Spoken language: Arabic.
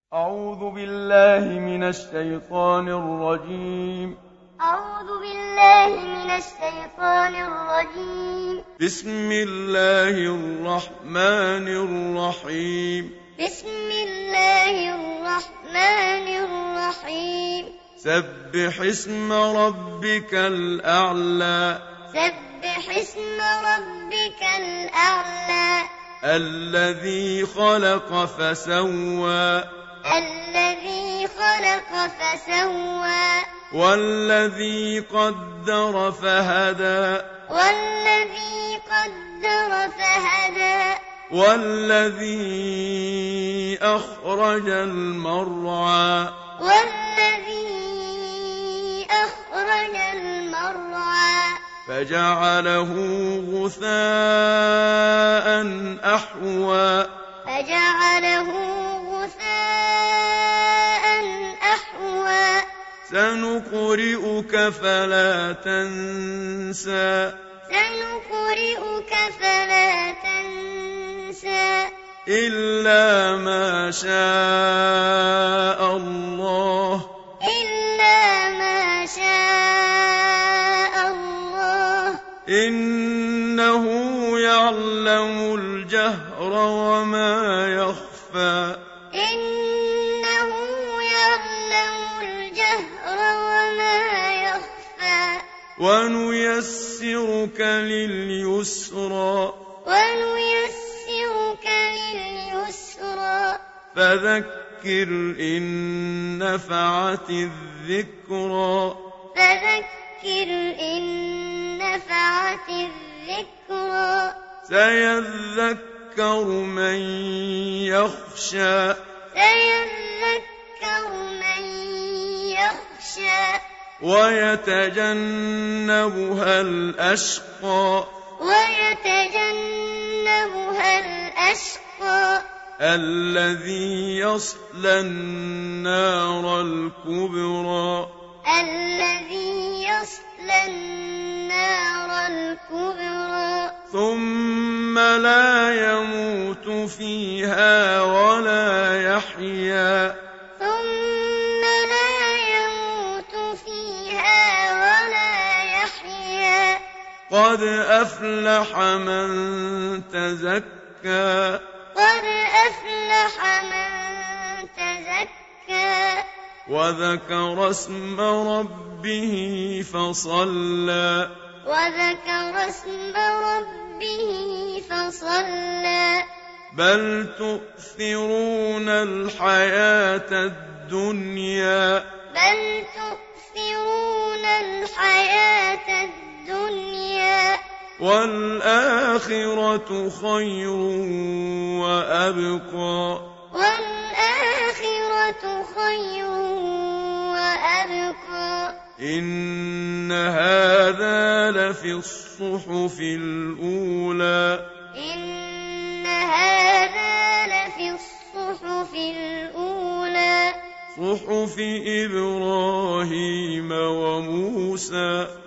أعوذ بالله من الشيطان الرجيم. أعوذ بالله من الشيطان الرجيم. بسم الله الرحمن الرحيم. بسم الله الرحمن الرحيم. سبح اسم ربك الأعلى. سبح اسم ربك الأعلى. الذي خلق فسوى. الذي خلق فسوى. والذي قدر فهدى. والذي قدر فهدى. والذي أخرج المرعى. والذي أخرج المرعى. فجعله غثاء أحوى. فجعله غثاء أحوى. سنقرئك فلا تنسى. سنقرئك فلا تنسى. إلا ما شاء الله. إلا ما شاء الله. إنه يعلم الجهر وما يخفى. إنه يعلم الجهر وما يخفى. ونيسرك لليسرى. ونيسرك لليسرى. فذكر إن نفعت الذكرى. فذكر إن نفعت الذكرى. سيذكر من يخشى. سيذكر من يخشى. ويتجنبها الأشقى. ويتجنبها الأشقى. الذي يصلى النار الكبرى. الذي يصلى النار الكبرى. ثم لا يموت فيها ولا يحيا. ثم لا يموت فيها ولا يحيا. قد أفلح من تزكى. قد أفلح من تزكى. وذكر اسم ربه فصلى. وذكر اسم ربه فصلى. بل تؤثرون الحياة الدنيا. بل تؤثرون الحياة الدنيا. والآخرة خير وأبقى. والآخرة خير وأبقى. إن هذا لفي الصحف الأولى. إن هذا لفي الصحف الأولى. صحف إبراهيم وموسى.